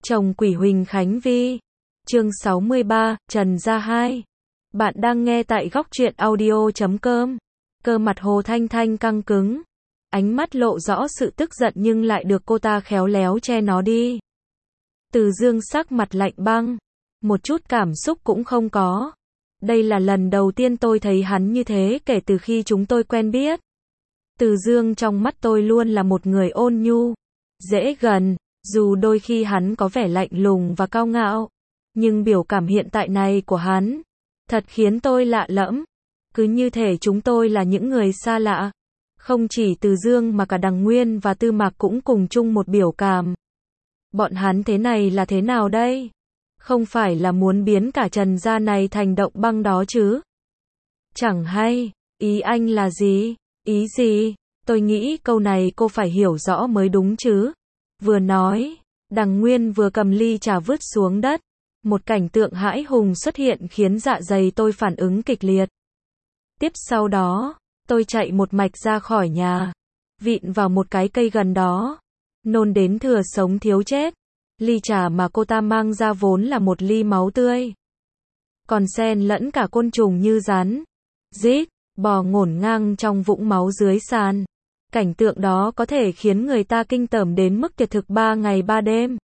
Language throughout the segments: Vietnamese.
Chồng quỷ Huỳnh Khánh Vi. Chương 63, Trần Gia 2. Bạn đang nghe tại góc truyện audio.com. Cơ mặt Hồ Thanh Thanh căng cứng. Ánh mắt lộ rõ sự tức giận nhưng lại được cô ta khéo léo che nó đi. Từ Dương sắc mặt lạnh băng. Một chút cảm xúc cũng không có. Đây là lần đầu tiên tôi thấy hắn như thế kể từ khi chúng tôi quen biết. Từ Dương trong mắt tôi luôn là một người ôn nhu, dễ gần, dù đôi khi hắn có vẻ lạnh lùng và cao ngạo. Nhưng biểu cảm hiện tại này của hắn, thật khiến tôi lạ lẫm. Cứ như thể chúng tôi là những người xa lạ. Không chỉ Từ Dương mà cả Đằng Nguyên và Tư Mạc cũng cùng chung một biểu cảm. Bọn hắn thế này là thế nào đây? Không phải là muốn biến cả Trần gia này thành động băng đó chứ? Chẳng hay, ý anh là gì? Ý gì? Tôi nghĩ câu này cô phải hiểu rõ mới đúng chứ. Vừa nói, Đằng Nguyên vừa cầm ly trà vứt xuống đất. Một cảnh tượng hãi hùng xuất hiện khiến dạ dày tôi phản ứng kịch liệt. Tiếp sau đó, tôi chạy một mạch ra khỏi nhà, vịn vào một cái cây gần đó, nôn đến thừa sống thiếu chết. Ly trà mà cô ta mang ra vốn là một ly máu tươi, còn xen lẫn cả côn trùng như rắn, rít, bò ngổn ngang trong vũng máu dưới sàn. Cảnh tượng đó có thể khiến người ta kinh tởm đến mức kiệt thực 3 ngày 3 đêm.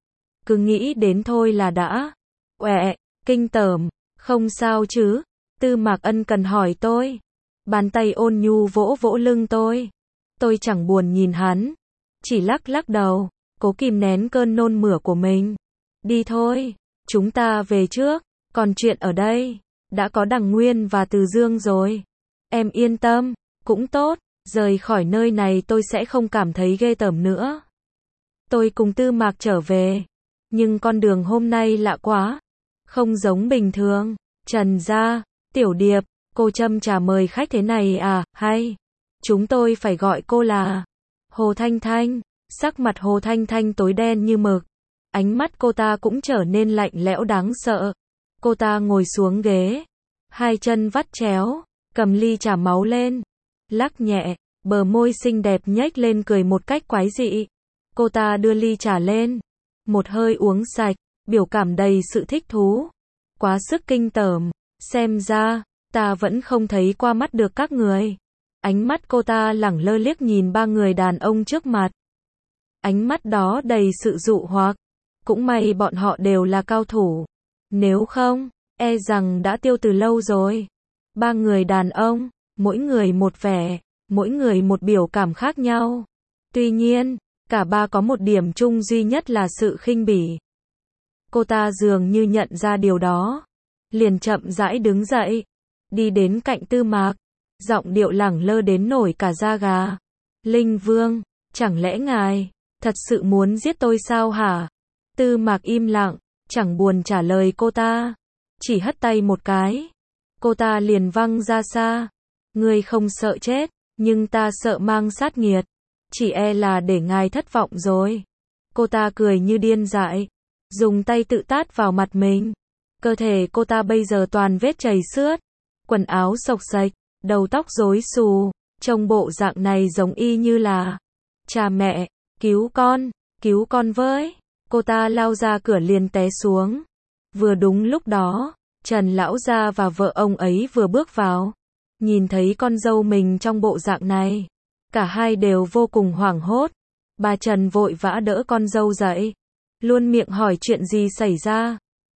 Cứ nghĩ đến thôi là đã uệ, kinh tởm. Không sao chứ? Tư Mạc ân cần hỏi tôi. Bàn tay ôn nhu vỗ vỗ lưng tôi. Tôi chẳng buồn nhìn hắn, chỉ lắc lắc đầu, cố kìm nén cơn nôn mửa của mình. Đi thôi, chúng ta về trước, còn chuyện ở đây, đã có Đằng Nguyên và Từ Dương rồi. Em yên tâm, cũng tốt, rời khỏi nơi này tôi sẽ không cảm thấy ghê tởm nữa. Tôi cùng Tư Mạc trở về, nhưng con đường hôm nay lạ quá, không giống bình thường. Trần gia, Tiểu Điệp, cô châm trà mời khách thế này à, hay? Chúng tôi phải gọi cô là Hồ Thanh Thanh. Sắc mặt Hồ Thanh Thanh tối đen như mực. Ánh mắt cô ta cũng trở nên lạnh lẽo đáng sợ. Cô ta ngồi xuống ghế, hai chân vắt chéo, cầm ly trà máu lên, lắc nhẹ, bờ môi xinh đẹp nhếch lên cười một cách quái dị. Cô ta đưa ly trà lên, một hơi uống sạch, biểu cảm đầy sự thích thú. Quá sức kinh tởm, xem ra, ta vẫn không thấy qua mắt được các người. Ánh mắt cô ta lẳng lơ liếc nhìn ba người đàn ông trước mặt. Ánh mắt đó đầy sự dụ hoặc. Cũng may bọn họ đều là cao thủ. Nếu không, e rằng đã tiêu từ lâu rồi. Ba người đàn ông, mỗi người một vẻ, mỗi người một biểu cảm khác nhau. Tuy nhiên, cả ba có một điểm chung duy nhất là sự khinh bỉ. Cô ta dường như nhận ra điều đó, liền chậm rãi đứng dậy, đi đến cạnh Tư Mạc, giọng điệu lẳng lơ đến nổi cả da gà. Linh Vương, chẳng lẽ ngài thật sự muốn giết tôi sao hả? Tư Mạc im lặng, chẳng buồn trả lời cô ta, chỉ hất tay một cái. Cô ta liền văng ra xa. Ngươi không sợ chết, nhưng ta sợ mang sát nghiệt. Chỉ e là để ngài thất vọng rồi. Cô ta cười như điên dại, dùng tay tự tát vào mặt mình. Cơ thể cô ta bây giờ toàn vết chảy xước, quần áo xộc xệch, đầu tóc rối xù, trông bộ dạng này giống y như là cha mẹ, cứu con với. Cô ta lao ra cửa liền té xuống. Vừa đúng lúc đó, Trần lão gia và vợ ông ấy vừa bước vào, nhìn thấy con dâu mình trong bộ dạng này, cả hai đều vô cùng hoảng hốt. Bà Trần vội vã đỡ con dâu dậy, luôn miệng hỏi chuyện gì xảy ra.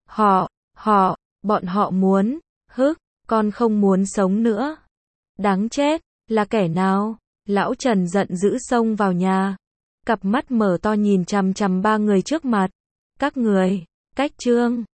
Bọn họ muốn, con không muốn sống nữa. Đáng chết, là kẻ nào? Lão Trần giận dữ xông vào nhà, cặp mắt mở to nhìn chằm chằm ba người trước mặt. Các người, cách trương,